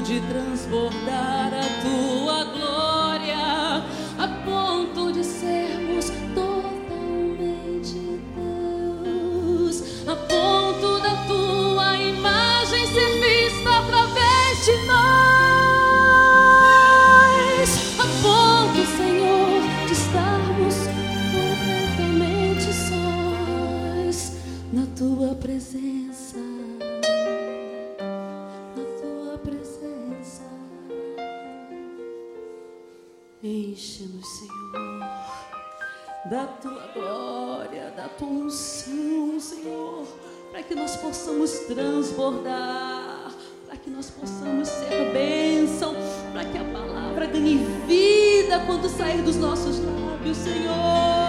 de transbordar a tua glória, a ponto de sermos totalmente teus, a ponto da tua imagem ser vista através de nós, a ponto, Senhor, de estarmos completamente sós na tua presença. Enche-nos, Senhor, da tua glória, da tua unção, Senhor, para que nós possamos transbordar, para que nós possamos ser bênção, para que a palavra ganhe vida quando sair dos nossos lábios, Senhor.